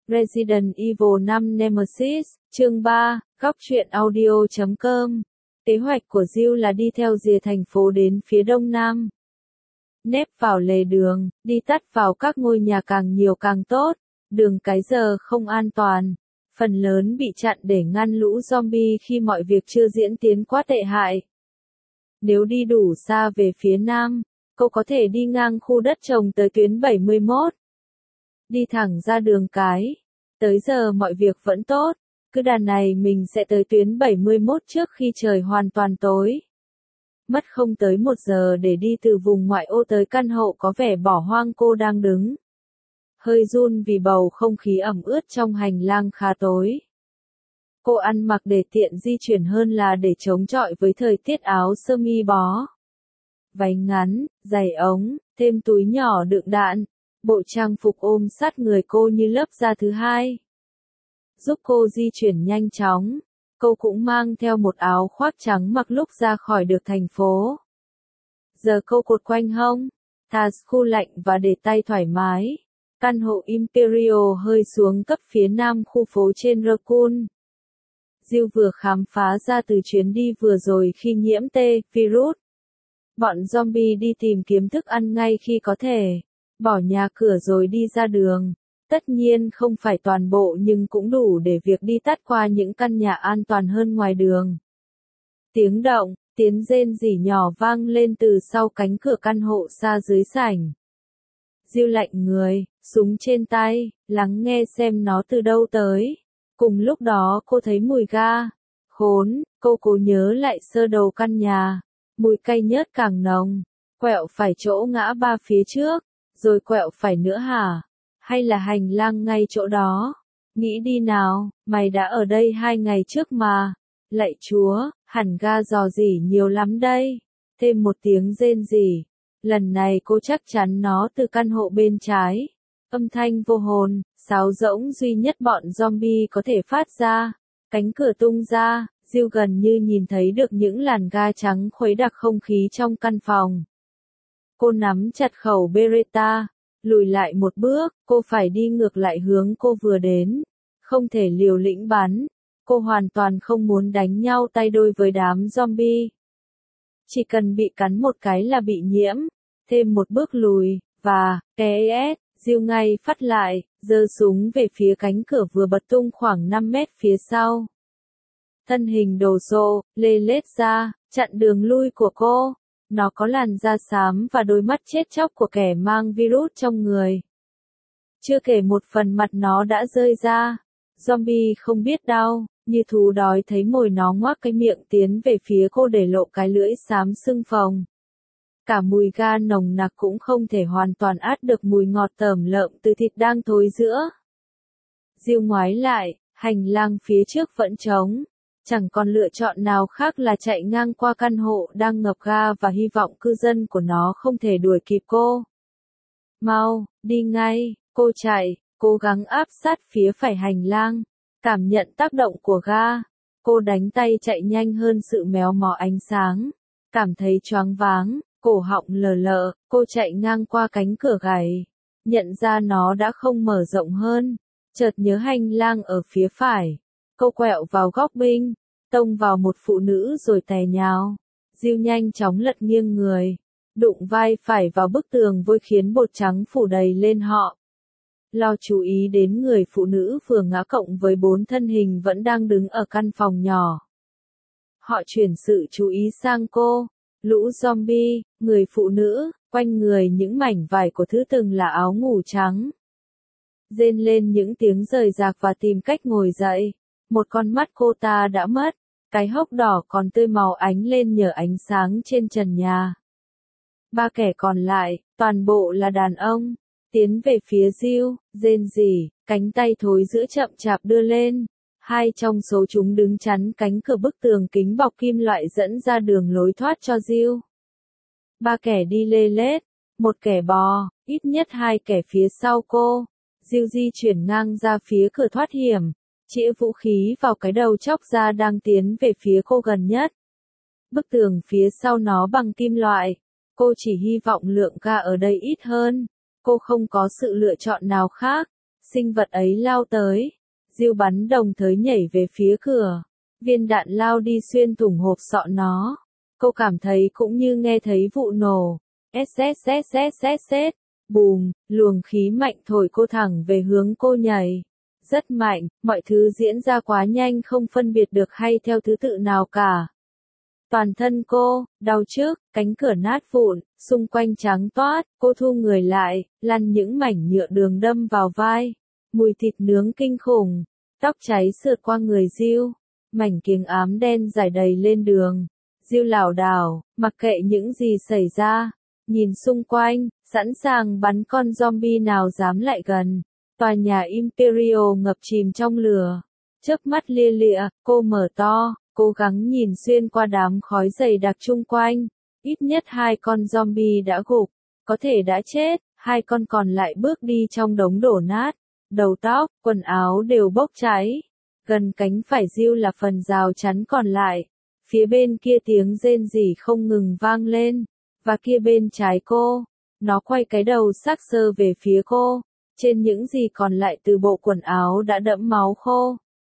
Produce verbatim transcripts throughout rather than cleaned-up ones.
Resident Evil năm Nemesis, chương ba, góc truyện audio chấm com. Kế hoạch của Jill là đi theo rìa thành phố đến phía đông nam. Nép vào lề đường, đi tắt vào các ngôi nhà càng nhiều càng tốt, đường cái giờ không an toàn. Phần lớn bị chặn để ngăn lũ zombie khi mọi việc chưa diễn tiến quá tệ hại. Nếu đi đủ xa về phía nam, cô có thể đi ngang khu đất trồng tới tuyến bảy mươi mốt. Đi thẳng ra đường cái. Tới giờ mọi việc vẫn tốt, cứ đà này mình sẽ tới tuyến bảy mươi mốt trước khi trời hoàn toàn tối. Mất không tới một giờ để đi từ vùng ngoại ô tới căn hộ có vẻ bỏ hoang cô đang đứng. Hơi run vì bầu không khí ẩm ướt trong hành lang khá tối. Cô ăn mặc để tiện di chuyển hơn là để chống chọi với thời tiết, áo sơ mi bó. Váy ngắn, giày ống, thêm túi nhỏ đựng đạn. Bộ trang phục ôm sát người cô như lớp da thứ hai. Giúp cô di chuyển nhanh chóng. Cô cũng mang theo một áo khoác trắng mặc lúc ra khỏi được thành phố. Giờ cô cột quanh hông, thà khu lạnh và để tay thoải mái. Căn hộ Imperial hơi xuống cấp phía nam khu phố trên Raccoon. Jill vừa khám phá ra từ chuyến đi vừa rồi khi nhiễm T virus. Bọn zombie đi tìm kiếm thức ăn ngay khi có thể. Bỏ nhà cửa rồi đi ra đường. Tất nhiên không phải toàn bộ nhưng cũng đủ để việc đi tắt qua những căn nhà an toàn hơn ngoài đường. Tiếng động, tiếng rên rỉ nhỏ vang lên từ sau cánh cửa căn hộ xa dưới sảnh. Jill lạnh người, súng trên tay, lắng nghe xem nó từ đâu tới. Cùng lúc đó cô thấy mùi ga. Khốn, cô cố nhớ lại sơ đồ căn nhà. Mùi cay nhớt càng nồng. Quẹo phải chỗ ngã ba phía trước. Rồi quẹo phải nữa hả? Hay là hành lang ngay chỗ đó? Nghĩ đi nào, mày đã ở đây hai ngày trước mà. Lạy Chúa, hẳn ga dò dỉ nhiều lắm đây. Thêm một tiếng rên rỉ. Lần này cô chắc chắn nó từ căn hộ bên trái. Âm thanh vô hồn, sáo rỗng duy nhất bọn zombie có thể phát ra. Cánh cửa tung ra, Jill gần như nhìn thấy được những làn ga trắng khuấy đặc không khí trong căn phòng. Cô nắm chặt khẩu Beretta, lùi lại một bước, cô phải đi ngược lại hướng cô vừa đến. Không thể liều lĩnh bắn, cô hoàn toàn không muốn đánh nhau tay đôi với đám zombie. Chỉ cần bị cắn một cái là bị nhiễm, thêm một bước lùi, và, ks, Jill ngay phát lại, giơ súng về phía cánh cửa vừa bật tung khoảng năm mét phía sau. Thân hình đồ sộ, lê lết ra, chặn đường lui của cô. Nó có làn da xám và đôi mắt chết chóc của kẻ mang virus trong người. Chưa kể một phần mặt nó đã rơi ra. Zombie không biết đau, như thú đói thấy mồi nó ngoác cái miệng tiến về phía cô để lộ cái lưỡi xám sưng phồng. Cả mùi ga nồng nặc cũng không thể hoàn toàn át được mùi ngọt tởm lợm từ thịt đang thối giữa. Jill ngoái lại, hành lang phía trước vẫn trống. Chẳng còn lựa chọn nào khác là chạy ngang qua căn hộ đang ngập ga và hy vọng cư dân của nó không thể đuổi kịp cô. Mau, đi ngay, cô chạy, cố gắng áp sát phía phải hành lang. Cảm nhận tác động của ga. Cô đánh tay chạy nhanh hơn sự méo mó ánh sáng. Cảm thấy choáng váng, cổ họng lờ lợ, cô chạy ngang qua cánh cửa gãy. Nhận ra nó đã không mở rộng hơn. Chợt nhớ hành lang ở phía phải. Cô quẹo vào góc binh, tông vào một phụ nữ rồi té nhào. Jill nhanh chóng lật nghiêng người, đụng vai phải vào bức tường vôi khiến bột trắng phủ đầy lên họ. Lo chú ý đến người phụ nữ vừa ngã cộng với bốn thân hình vẫn đang đứng ở căn phòng nhỏ. Họ chuyển sự chú ý sang cô, lũ zombie, người phụ nữ, quanh người những mảnh vải của thứ từng là áo ngủ trắng. Rên lên những tiếng rời rạc và tìm cách ngồi dậy. Một con mắt cô ta đã mất, cái hốc đỏ còn tươi màu ánh lên nhờ ánh sáng trên trần nhà. Ba kẻ còn lại, toàn bộ là đàn ông, tiến về phía Jill, rên rỉ, cánh tay thối giữa chậm chạp đưa lên. Hai trong số chúng đứng chắn cánh cửa bức tường kính bọc kim loại dẫn ra đường lối thoát cho Jill. Ba kẻ đi lê lết, một kẻ bò, ít nhất hai kẻ phía sau cô. Jill di chuyển ngang ra phía cửa thoát hiểm. Chĩa vũ khí vào cái đầu chóc da đang tiến về phía cô gần nhất. Bức tường phía sau nó bằng kim loại. Cô chỉ hy vọng lượng ga ở đây ít hơn. Cô không có sự lựa chọn nào khác. Sinh vật ấy lao tới. Diêu bắn đồng thời nhảy về phía cửa. Viên đạn lao đi xuyên thủng hộp sọ nó. Cô cảm thấy cũng như nghe thấy vụ nổ. Sssssss. Bùm, luồng khí mạnh thổi cô thẳng về hướng cô nhảy. Rất mạnh, mọi thứ diễn ra quá nhanh không phân biệt được hay theo thứ tự nào cả. Toàn thân cô, đau trước, cánh cửa nát vụn, xung quanh trắng toát, cô thu người lại, lăn những mảnh nhựa đường đâm vào vai. Mùi thịt nướng kinh khủng, tóc cháy sượt qua người Diêu, mảnh kiếng ám đen rải đầy lên đường. Diêu lảo đảo, mặc kệ những gì xảy ra, nhìn xung quanh, sẵn sàng bắn con zombie nào dám lại gần. Tòa nhà Imperial ngập chìm trong lửa. Chớp mắt lia lịa, cô mở to, cố gắng nhìn xuyên qua đám khói dày đặc chung quanh. Ít nhất hai con zombie đã gục, có thể đã chết, hai con còn lại bước đi trong đống đổ nát. Đầu tóc, quần áo đều bốc cháy. Gần cánh phải Diêu là phần rào chắn còn lại. Phía bên kia tiếng rên rỉ không ngừng vang lên. Và kia bên trái cô, nó quay cái đầu xác sơ về phía cô. Trên những gì còn lại từ bộ quần áo đã đẫm máu khô.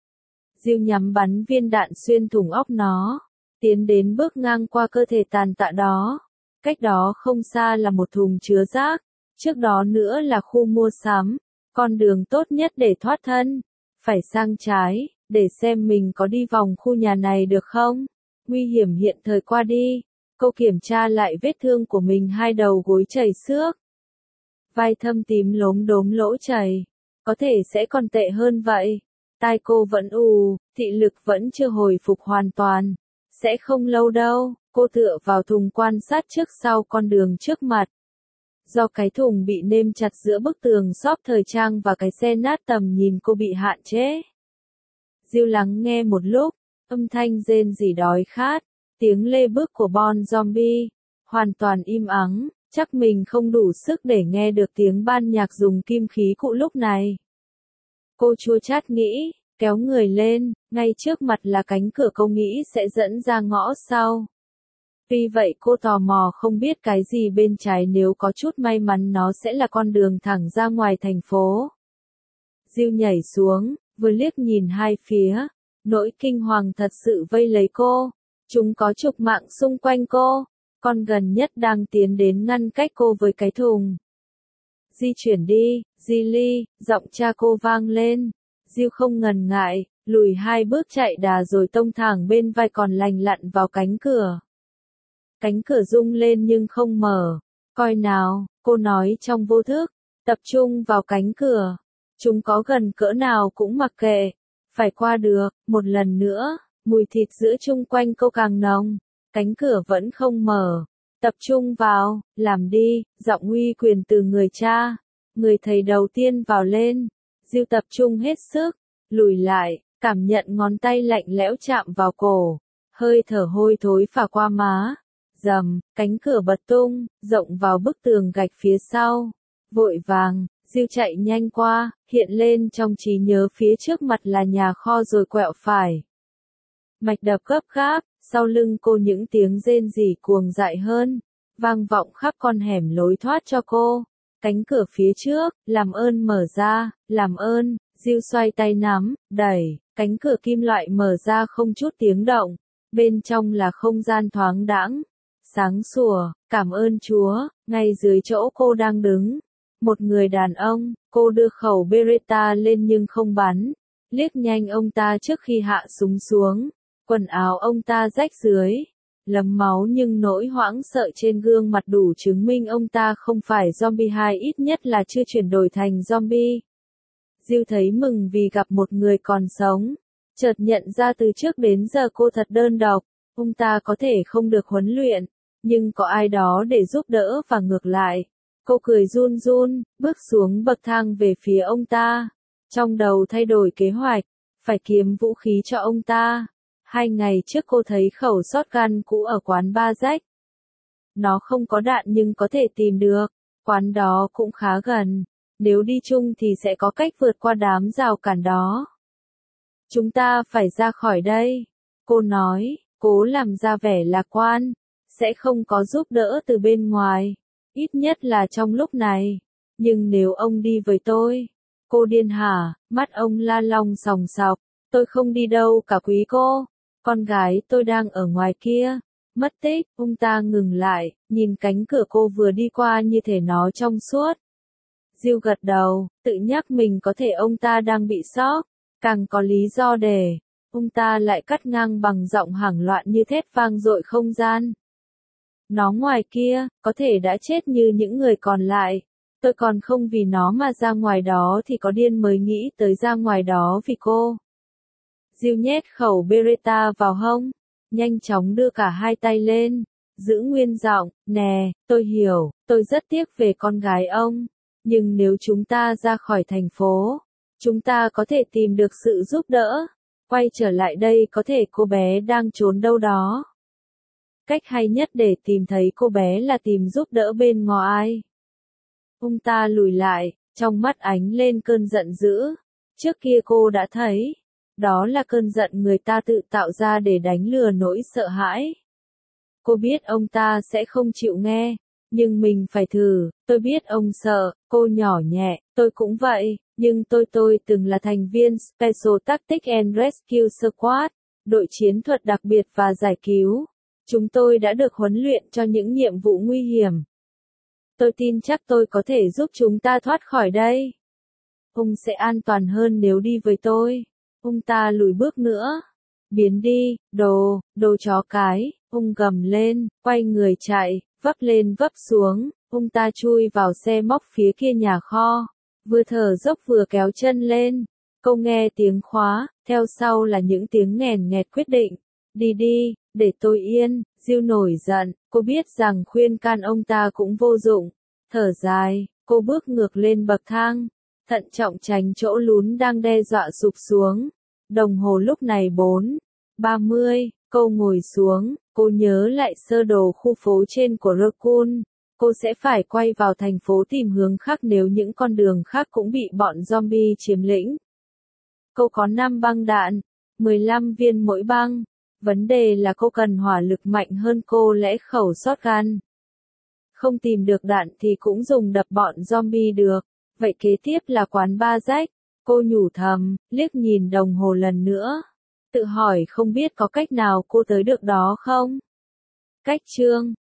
Diêu nhắm bắn viên đạn xuyên thủng óc nó, tiến đến bước ngang qua cơ thể tàn tạ đó. Cách đó không xa là một thùng chứa rác, trước đó nữa là khu mua sắm, con đường tốt nhất để thoát thân. Phải sang trái, để xem mình có đi vòng khu nhà này được không. Nguy hiểm hiện thời qua đi, cô kiểm tra lại vết thương của mình, hai đầu gối chảy xước. Vai thâm tím lốm đốm lỗ chảy, có thể sẽ còn tệ hơn vậy. Tai cô vẫn ù, thị lực vẫn chưa hồi phục hoàn toàn. Sẽ không lâu đâu, cô tựa vào thùng quan sát trước sau con đường trước mặt. Do cái thùng bị nêm chặt giữa bức tường shop thời trang và cái xe nát tầm nhìn cô bị hạn chế. Diêu lắng nghe một lúc, âm thanh rên rỉ đói khát, tiếng lê bước của Bon Zombie, hoàn toàn im ắng. Chắc mình không đủ sức để nghe được tiếng ban nhạc dùng kim khí cụ lúc này. Cô chua chát nghĩ, kéo người lên, ngay trước mặt là cánh cửa cô nghĩ sẽ dẫn ra ngõ sau. Vì vậy cô tò mò không biết cái gì bên trái, nếu có chút may mắn nó sẽ là con đường thẳng ra ngoài thành phố. Diêu nhảy xuống, vừa liếc nhìn hai phía, nỗi kinh hoàng thật sự vây lấy cô. Chúng có chục mạng xung quanh cô. Con gần nhất đang tiến đến ngăn cách cô với cái thùng. Di chuyển đi, Di Ly, giọng cha cô vang lên. Diêu không ngần ngại, lùi hai bước chạy đà rồi tông thẳng bên vai còn lành lặn vào cánh cửa. Cánh cửa rung lên nhưng không mở. Coi nào, cô nói trong vô thức, tập trung vào cánh cửa. Chúng có gần cỡ nào cũng mặc kệ. Phải qua được, một lần nữa, mùi thịt giữa chung quanh cô càng nồng. Cánh cửa vẫn không mở. Tập trung vào, làm đi, giọng uy quyền từ người cha. Người thầy đầu tiên vào lên. Diêu tập trung hết sức, lùi lại, cảm nhận ngón tay lạnh lẽo chạm vào cổ. Hơi thở hôi thối phả qua má. Rầm, cánh cửa bật tung, rộng vào bức tường gạch phía sau. Vội vàng, Diêu chạy nhanh qua, hiện lên trong trí nhớ phía trước mặt là nhà kho rồi quẹo phải. Mạch đập gấp gáp, sau lưng cô những tiếng rên rỉ cuồng dại hơn, vang vọng khắp con hẻm lối thoát cho cô. Cánh cửa phía trước, làm ơn mở ra, làm ơn. Diêu xoay tay nắm, đẩy, cánh cửa kim loại mở ra không chút tiếng động. Bên trong là không gian thoáng đãng, sáng sủa, cảm ơn Chúa. Ngay dưới chỗ cô đang đứng, một người đàn ông. Cô đưa khẩu Beretta lên nhưng không bắn, liếc nhanh ông ta trước khi hạ súng xuống. Quần áo ông ta rách rưới, lấm máu, nhưng nỗi hoảng sợ trên gương mặt đủ chứng minh ông ta không phải zombie, hay ít nhất là chưa chuyển đổi thành zombie. Diêu thấy mừng vì gặp một người còn sống. Chợt nhận ra từ trước đến giờ cô thật đơn độc. Ông ta có thể không được huấn luyện, nhưng có ai đó để giúp đỡ và ngược lại. Cô cười run run, bước xuống bậc thang về phía ông ta. Trong đầu thay đổi kế hoạch, phải kiếm vũ khí cho ông ta. Hai ngày trước cô thấy khẩu shotgun cũ ở quán bar rách. Nó không có đạn nhưng có thể tìm được. Quán đó cũng khá gần. Nếu đi chung thì sẽ có cách vượt qua đám rào cản đó. Chúng ta phải ra khỏi đây. Cô nói, cố làm ra vẻ lạc quan. Sẽ không có giúp đỡ từ bên ngoài. Ít nhất là trong lúc này. Nhưng nếu ông đi với tôi, Cô điên hả? Mắt ông La Long sòng sọc. Tôi không đi đâu cả quý cô. Con gái tôi đang ở ngoài kia. Mất tích. Ông ta ngừng lại, nhìn cánh cửa cô vừa đi qua như thể nó trong suốt. Diêu gật đầu, tự nhắc mình có thể ông ta đang bị sốc. Càng có lý do để. Ông ta lại cắt ngang bằng giọng hoảng loạn như thét vang dội không gian. Nó ngoài kia, có thể đã chết như những người còn lại. Tôi còn không vì nó mà ra ngoài đó thì có điên mới nghĩ tới ra ngoài đó vì cô. Diêu nhét khẩu Beretta vào hông, nhanh chóng đưa cả hai tay lên, giữ nguyên giọng, nè, tôi hiểu, tôi rất tiếc về con gái ông, nhưng nếu chúng ta ra khỏi thành phố, chúng ta có thể tìm được sự giúp đỡ, quay trở lại đây có thể cô bé đang trốn đâu đó. Cách hay nhất để tìm thấy cô bé là tìm giúp đỡ bên ngoài. Ông ta lùi lại, trong mắt ánh lên cơn giận dữ. Trước kia cô đã thấy, đó là cơn giận người ta tự tạo ra để đánh lừa nỗi sợ hãi. Cô biết ông ta sẽ không chịu nghe, nhưng mình phải thử, tôi biết ông sợ, cô nhỏ nhẹ, tôi cũng vậy, nhưng tôi tôi từng là thành viên Special Tactics and Rescue Squad, đội chiến thuật đặc biệt và giải cứu. Chúng tôi đã được huấn luyện cho những nhiệm vụ nguy hiểm. Tôi tin chắc tôi có thể giúp chúng ta thoát khỏi đây. Ông sẽ an toàn hơn nếu đi với tôi. Ông ta lùi bước nữa. Biến đi, đồ, đồ chó cái, ông gầm lên, quay người chạy, vấp lên vấp xuống, ông ta chui vào xe móc phía kia nhà kho, vừa thở dốc vừa kéo chân lên. Cô nghe tiếng khóa, theo sau là những tiếng nghèn nghẹt quyết định. Đi đi, để tôi yên. Diêu nổi giận, cô biết rằng khuyên can ông ta cũng vô dụng. Thở dài, cô bước ngược lên bậc thang, thận trọng tránh chỗ lún đang đe dọa sụp xuống. Đồng hồ lúc này bốn ba mươi, cô ngồi xuống, cô nhớ lại sơ đồ khu phố trên của Raccoon. Cô sẽ phải quay vào thành phố tìm hướng khác nếu những con đường khác cũng bị bọn zombie chiếm lĩnh. Cô có năm băng đạn, mười lăm viên mỗi băng. Vấn đề là cô cần hỏa lực mạnh hơn cô lẽ khẩu shotgun. Không tìm được đạn thì cũng dùng đập bọn zombie được. Vậy kế tiếp là quán bar rách. Cô nhủ thầm, liếc nhìn đồng hồ lần nữa. Tự hỏi không biết có cách nào cô tới được đó không? Cách chương